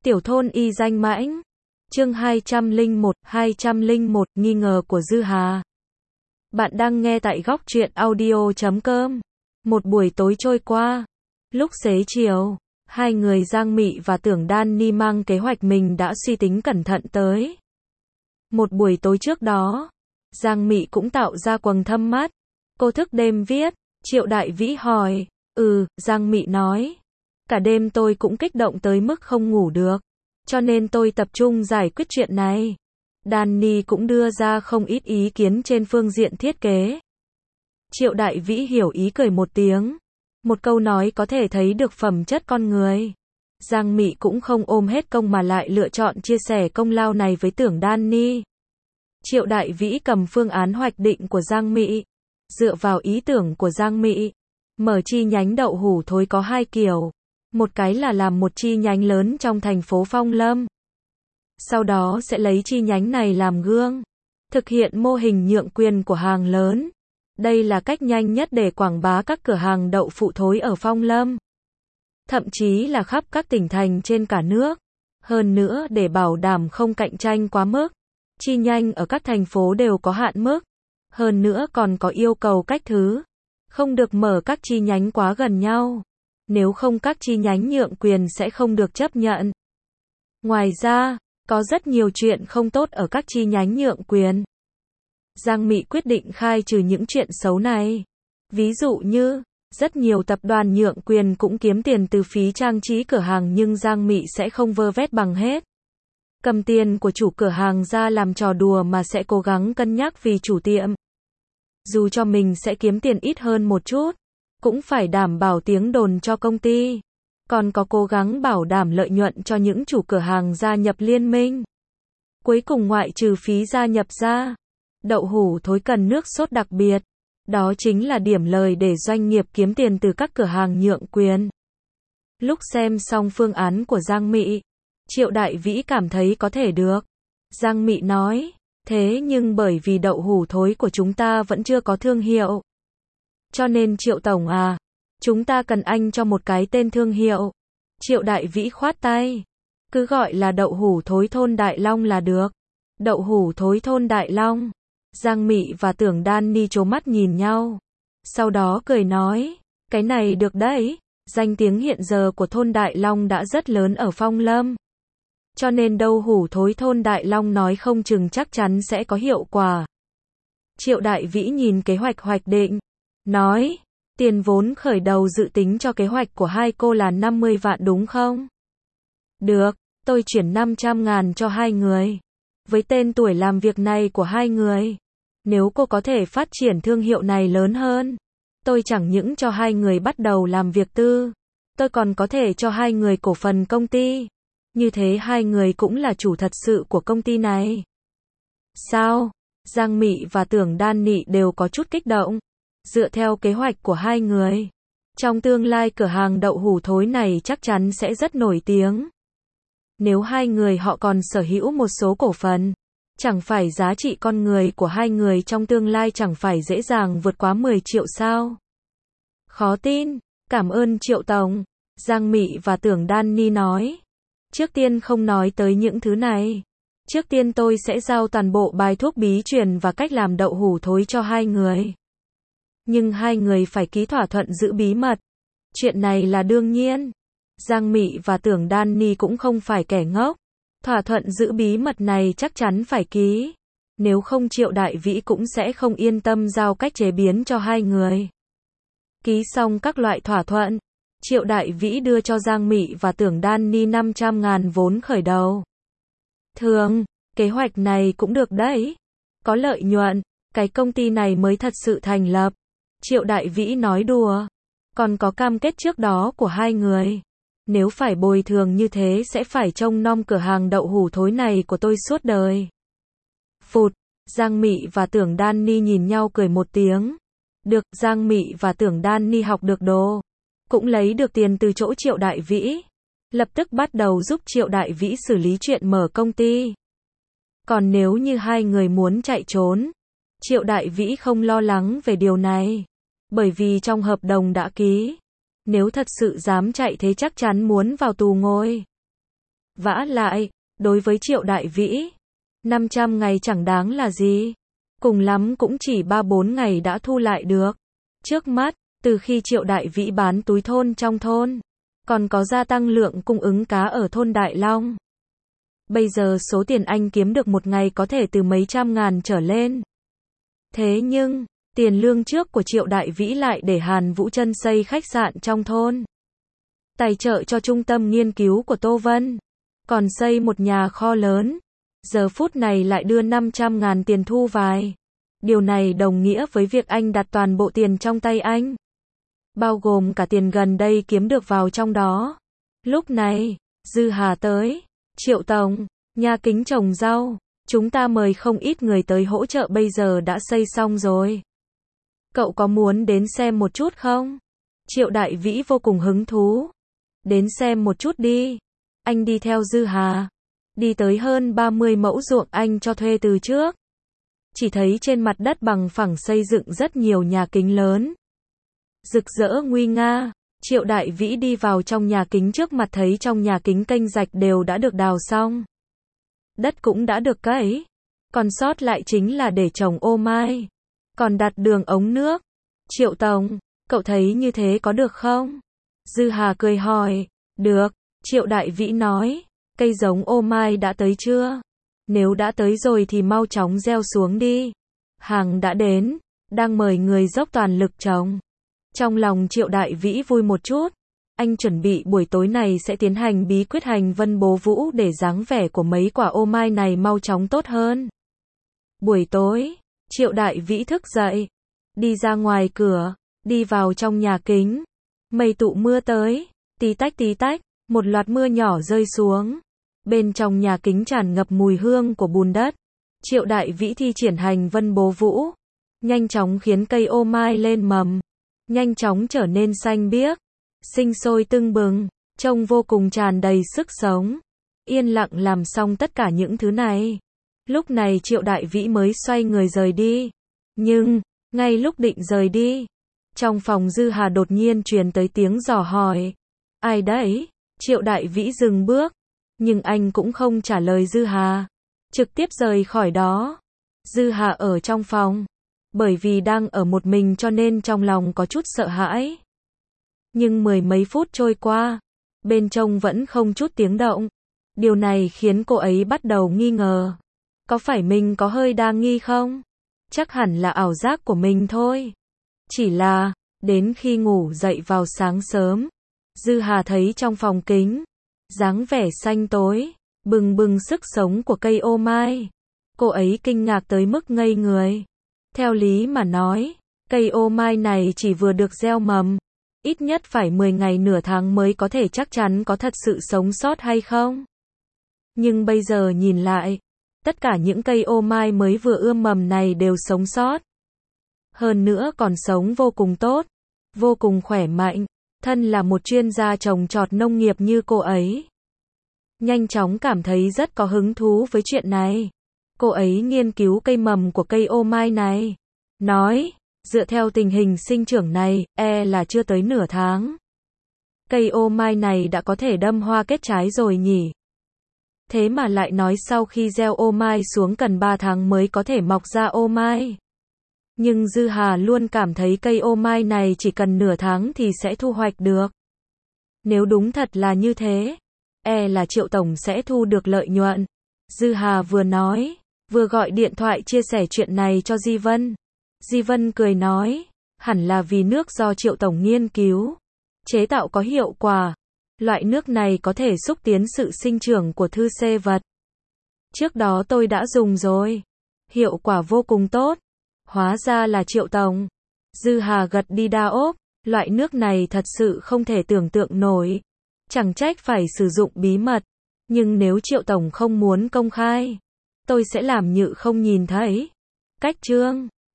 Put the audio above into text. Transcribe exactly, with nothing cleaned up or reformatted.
Tiểu thôn y danh mãnh. Chương hai trăm lẻ một, hai trăm lẻ một, nghi ngờ của Dư Hà. Bạn đang nghe tại góc truyện audio chấm com. Một buổi tối trôi qua. Lúc xế chiều, hai người Giang Mị và Tưởng Đan Ni mang kế hoạch mình đã suy tính cẩn thận tới. Một buổi tối trước đó, Giang Mị cũng tạo ra quầng thâm mắt. Cô thức đêm viết. Triệu Đại Vĩ hỏi. Ừ, Giang Mị nói. Cả đêm tôi cũng kích động tới mức không ngủ được. Cho nên tôi tập trung giải quyết chuyện này. Danny cũng đưa ra không ít ý kiến trên phương diện thiết kế. Triệu Đại Vĩ hiểu ý cười một tiếng. Một câu nói có thể thấy được phẩm chất con người. Giang Mị cũng không ôm hết công mà lại lựa chọn chia sẻ công lao này với Tưởng Danny. Triệu Đại Vĩ cầm phương án hoạch định của Giang Mị. Dựa vào ý tưởng của Giang Mị, mở chi nhánh đậu hủ thối có hai kiểu. Một cái là làm một chi nhánh lớn trong thành phố Phong Lâm. Sau đó sẽ lấy chi nhánh này làm gương. Thực hiện mô hình nhượng quyền của hàng lớn. Đây là cách nhanh nhất để quảng bá các cửa hàng đậu phụ thối ở Phong Lâm. Thậm chí là khắp các tỉnh thành trên cả nước. Hơn nữa để bảo đảm không cạnh tranh quá mức. Chi nhánh ở các thành phố đều có hạn mức. Hơn nữa còn có yêu cầu cách thứ. Không được mở các chi nhánh quá gần nhau. Nếu không các chi nhánh nhượng quyền sẽ không được chấp nhận. Ngoài ra, có rất nhiều chuyện không tốt ở các chi nhánh nhượng quyền. Giang Mị quyết định khai trừ những chuyện xấu này. Ví dụ như, rất nhiều tập đoàn nhượng quyền cũng kiếm tiền từ phí trang trí cửa hàng nhưng Giang Mị sẽ không vơ vét bằng hết. Cầm tiền của chủ cửa hàng ra làm trò đùa mà sẽ cố gắng cân nhắc vì chủ tiệm. Dù cho mình sẽ kiếm tiền ít hơn một chút, cũng phải đảm bảo tiếng đồn cho công ty. Còn có cố gắng bảo đảm lợi nhuận cho những chủ cửa hàng gia nhập liên minh. Cuối cùng ngoại trừ phí gia nhập ra, đậu hủ thối cần nước sốt đặc biệt. Đó chính là điểm lời để doanh nghiệp kiếm tiền từ các cửa hàng nhượng quyền. Lúc xem xong phương án của Giang Mị, Triệu Đại Vĩ cảm thấy có thể được. Giang Mị nói, thế nhưng bởi vì đậu hủ thối của chúng ta vẫn chưa có thương hiệu. Cho nên Triệu Tổng à, chúng ta cần anh cho một cái tên thương hiệu. Triệu Đại Vĩ khoát tay. Cứ gọi là đậu hủ thối thôn Đại Long là được. Đậu hủ thối thôn Đại Long. Giang Mị và Tưởng Danny trố mắt nhìn nhau. Sau đó cười nói, cái này được đấy. Danh tiếng hiện giờ của thôn Đại Long đã rất lớn ở Phong Lâm. Cho nên đậu hủ thối thôn Đại Long nói không chừng chắc chắn sẽ có hiệu quả. Triệu Đại Vĩ nhìn kế hoạch hoạch định. Nói, tiền vốn khởi đầu dự tính cho kế hoạch của hai cô là năm mươi vạn đúng không? Được, tôi chuyển năm trăm ngàn cho hai người. Với tên tuổi làm việc này của hai người, nếu cô có thể phát triển thương hiệu này lớn hơn, tôi chẳng những cho hai người bắt đầu làm việc tư, tôi còn có thể cho hai người cổ phần công ty. Như thế hai người cũng là chủ thật sự của công ty này. Sao? Giang Mị và Tưởng Danny đều có chút kích động. Dựa theo kế hoạch của hai người, trong tương lai cửa hàng đậu hủ thối này chắc chắn sẽ rất nổi tiếng. Nếu hai người họ còn sở hữu một số cổ phần, chẳng phải giá trị con người của hai người trong tương lai chẳng phải dễ dàng vượt quá mười triệu sao? Khó tin, cảm ơn Triệu Tổng. Giang Mị và Tưởng Danny nói. Trước tiên không nói tới những thứ này. Trước tiên tôi sẽ giao toàn bộ bài thuốc bí truyền và cách làm đậu hủ thối cho hai người. Nhưng hai người phải ký thỏa thuận giữ bí mật. Chuyện này là đương nhiên. Giang Mị và Tưởng Danny cũng không phải kẻ ngốc. Thỏa thuận giữ bí mật này chắc chắn phải ký. Nếu không Triệu Đại Vĩ cũng sẽ không yên tâm giao cách chế biến cho hai người. Ký xong các loại thỏa thuận, Triệu Đại Vĩ đưa cho Giang Mị và Tưởng Danny năm trăm ngàn vốn khởi đầu. Thường, kế hoạch này cũng được đấy. Có lợi nhuận, cái công ty này mới thật sự thành lập. Triệu Đại Vĩ nói đùa. Còn có cam kết trước đó của hai người. Nếu phải bồi thường như thế sẽ phải trông nom cửa hàng đậu hủ thối này của tôi suốt đời. Phụt, Giang Mị và Tưởng Danny nhìn nhau cười một tiếng. Được, Giang Mị và Tưởng Danny học được đồ. Cũng lấy được tiền từ chỗ Triệu Đại Vĩ. Lập tức bắt đầu giúp Triệu Đại Vĩ xử lý chuyện mở công ty. Còn nếu như hai người muốn chạy trốn, Triệu Đại Vĩ không lo lắng về điều này. Bởi vì trong hợp đồng đã ký. Nếu thật sự dám chạy thế chắc chắn muốn vào tù ngồi. Vả lại, đối với Triệu Đại Vĩ, năm trăm ngày chẳng đáng là gì. Cùng lắm cũng chỉ ba bốn ngày đã thu lại được. Trước mắt, từ khi Triệu Đại Vĩ bán túi thôn trong thôn, còn có gia tăng lượng cung ứng cá ở thôn Đại Long. Bây giờ số tiền anh kiếm được một ngày có thể từ mấy trăm ngàn trở lên. Thế nhưng, tiền lương trước của Triệu Đại Vĩ lại để Hàn Vũ Trân xây khách sạn trong thôn, tài trợ cho trung tâm nghiên cứu của Tô Vân, còn xây một nhà kho lớn. Giờ phút này lại đưa năm trăm ngàn tiền thu vài. Điều này đồng nghĩa với việc anh đặt toàn bộ tiền trong tay anh, bao gồm cả tiền gần đây kiếm được vào trong đó. Lúc này, Dư Hà tới. Triệu Tổng, nhà kính trồng rau, chúng ta mời không ít người tới hỗ trợ bây giờ đã xây xong rồi. Cậu có muốn đến xem một chút không? Triệu Đại Vĩ vô cùng hứng thú. Đến xem một chút đi. Anh đi theo Dư Hà, đi tới hơn ba mươi mẫu ruộng anh cho thuê từ trước. Chỉ thấy trên mặt đất bằng phẳng xây dựng rất nhiều nhà kính lớn, rực rỡ nguy nga. Triệu Đại Vĩ đi vào trong nhà kính trước mặt thấy trong nhà kính kênh rạch đều đã được đào xong. Đất cũng đã được cấy. Còn sót lại chính là để trồng ô mai. Còn đặt đường ống nước. Triệu Tổng, cậu thấy như thế có được không? Dư Hà cười hỏi. Được, Triệu Đại Vĩ nói. Cây giống ô mai đã tới chưa? Nếu đã tới rồi thì mau chóng gieo xuống đi. Hàng đã đến, đang mời người dốc toàn lực trồng. Trong lòng Triệu Đại Vĩ vui một chút. Anh chuẩn bị buổi tối này sẽ tiến hành bí quyết hành vân bố vũ để dáng vẻ của mấy quả ô mai này mau chóng tốt hơn. Buổi tối, Triệu Đại Vĩ thức dậy, đi ra ngoài cửa, đi vào trong nhà kính. Mây tụ mưa tới, tí tách tí tách, một loạt mưa nhỏ rơi xuống. Bên trong nhà kính tràn ngập mùi hương của bùn đất. Triệu Đại Vĩ thi triển hành vân bố vũ, nhanh chóng khiến cây ô mai lên mầm, nhanh chóng trở nên xanh biếc, sinh sôi tưng bừng, trông vô cùng tràn đầy sức sống. Yên lặng làm xong tất cả những thứ này, lúc này Triệu Đại Vĩ mới xoay người rời đi. Nhưng, ngay lúc định rời đi, trong phòng Dư Hà đột nhiên truyền tới tiếng dò hỏi. Ai đấy? Triệu Đại Vĩ dừng bước, nhưng anh cũng không trả lời Dư Hà, trực tiếp rời khỏi đó. Dư Hà ở trong phòng, bởi vì đang ở một mình cho nên trong lòng có chút sợ hãi. Nhưng mười mấy phút trôi qua, bên trong vẫn không chút tiếng động. Điều này khiến cô ấy bắt đầu nghi ngờ. Có phải mình có hơi đa nghi không? Chắc hẳn là ảo giác của mình thôi. Chỉ là, đến khi ngủ dậy vào sáng sớm, Dư Hà thấy trong phòng kính, dáng vẻ xanh tối, bừng bừng sức sống của cây ô mai. Cô ấy kinh ngạc tới mức ngây người. Theo lý mà nói, cây ô mai này chỉ vừa được gieo mầm, ít nhất phải mười ngày nửa tháng mới có thể chắc chắn có thật sự sống sót hay không. Nhưng bây giờ nhìn lại, tất cả những cây ô mai mới vừa ươm mầm này đều sống sót. Hơn nữa còn sống vô cùng tốt, vô cùng khỏe mạnh. Thân là một chuyên gia trồng trọt nông nghiệp như cô ấy, nhanh chóng cảm thấy rất có hứng thú với chuyện này. Cô ấy nghiên cứu cây mầm của cây ô mai này, nói, dựa theo tình hình sinh trưởng này, e là chưa tới nửa tháng, cây ô mai này đã có thể đâm hoa kết trái rồi nhỉ. Thế mà lại nói sau khi gieo ô mai xuống cần ba tháng mới có thể mọc ra ô mai. Nhưng Dư Hà luôn cảm thấy cây ô mai này chỉ cần nửa tháng thì sẽ thu hoạch được. Nếu đúng thật là như thế, e là Triệu Tổng sẽ thu được lợi nhuận. Dư Hà vừa nói, vừa gọi điện thoại chia sẻ chuyện này cho Di Vân. Di Vân cười nói, hẳn là vì nước do Triệu Tổng nghiên cứu, chế tạo có hiệu quả. Loại nước này có thể xúc tiến sự sinh trưởng của thư xê vật. Trước đó tôi đã dùng rồi, hiệu quả vô cùng tốt. Hóa ra là Triệu Tổng. Dư Hà gật đi đa ốp, loại nước này thật sự không thể tưởng tượng nổi. Chẳng trách phải sử dụng bí mật. Nhưng nếu Triệu Tổng không muốn công khai, tôi sẽ làm như không nhìn thấy. Cách chương